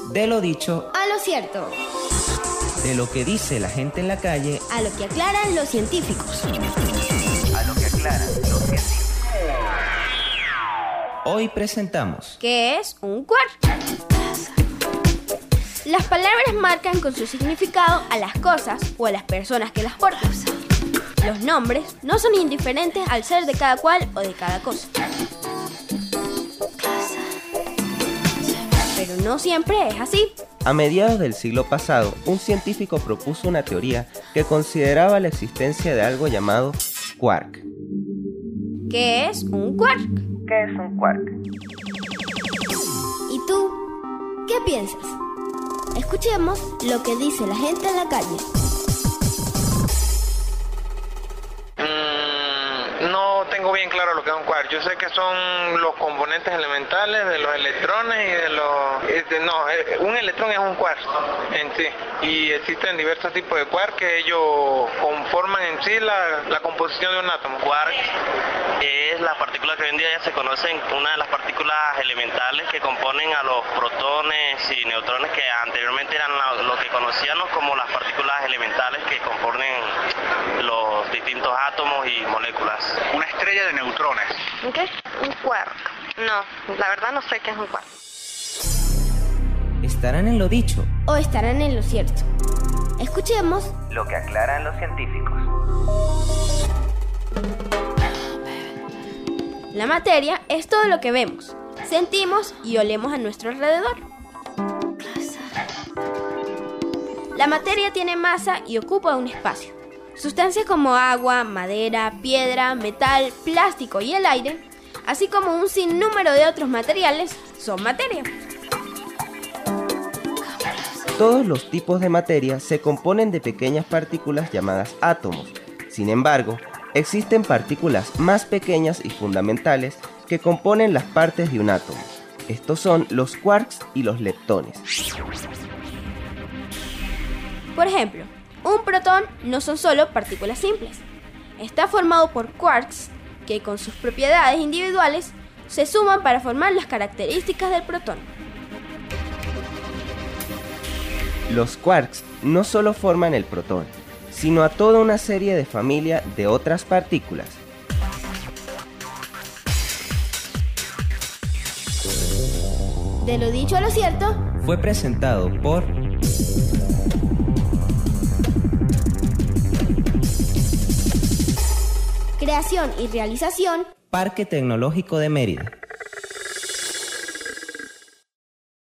De lo dicho a lo cierto. De lo que dice la gente en la calle A lo que aclaran los científicos. A lo que aclaran los científicos. Hoy presentamos ¿qué es un quark? Las palabras marcan con su significado a las cosas o a las personas que las portan. Los nombres no son indiferentes al ser de cada cual o de cada cosa. Pero no siempre es así. A mediados del siglo pasado, un científico propuso una teoría que consideraba la existencia de algo llamado quark. ¿Qué es un quark? ¿Qué es un quark? ¿Y tú? ¿Qué piensas? Escuchemos lo que dice la gente en la calle. No tengo bien claro lo que es un quark. Yo sé que son los componentes elementales de los electrones y de los... un electrón es un quark en sí. Y existen diversos tipos de quark que ellos conforman en sí la composición de un átomo. Quark es la partícula que hoy en día ya se conocen, una de las partículas elementales que componen a los protones y neutrones, que anteriormente eran lo que conocíamos como las partículas elementales que componen los distintos átomos y moléculas. Una estrella de neutrones. ¿Qué es un quark? No, la verdad no sé qué es un quark. ¿estarán en lo dicho o estarán en lo cierto? Escuchemos lo que aclaran los científicos? La materia es todo lo que vemos, sentimos y olemos a nuestro alrededor. La materia tiene masa y ocupa un espacio. Sustancias como agua, madera, piedra, metal, plástico y el aire, así como un sinnúmero de otros materiales, son materia. Todos los tipos de materia se componen de pequeñas partículas llamadas átomos. Sin embargo, existen partículas más pequeñas y fundamentales que componen las partes de un átomo. Estos son los quarks y los leptones. Por ejemplo, un protón no son solo partículas simples. Está formado por quarks que con sus propiedades individuales se suman para formar las características del protón. Los quarks no solo forman el protón, sino a toda una serie de familia de otras partículas. De lo dicho a lo cierto, Fue presentado por creación y realización, Parque Tecnológico de Mérida.